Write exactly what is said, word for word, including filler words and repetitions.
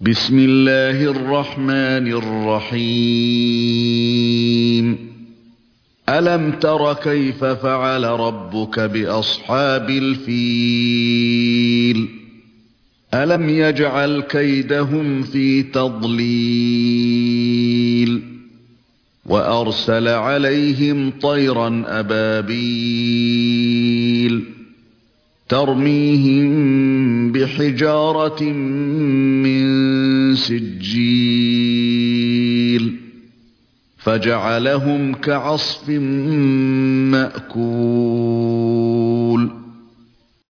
بسم الله الرحمن الرحيم ألم تر كيف فعل ربك بأصحاب الفيل ألم يجعل كيدهم في تضليل وأرسل عليهم طيرا أبابيل ترميهم بحجارة من سجيل فجعلهم كعصف مأكول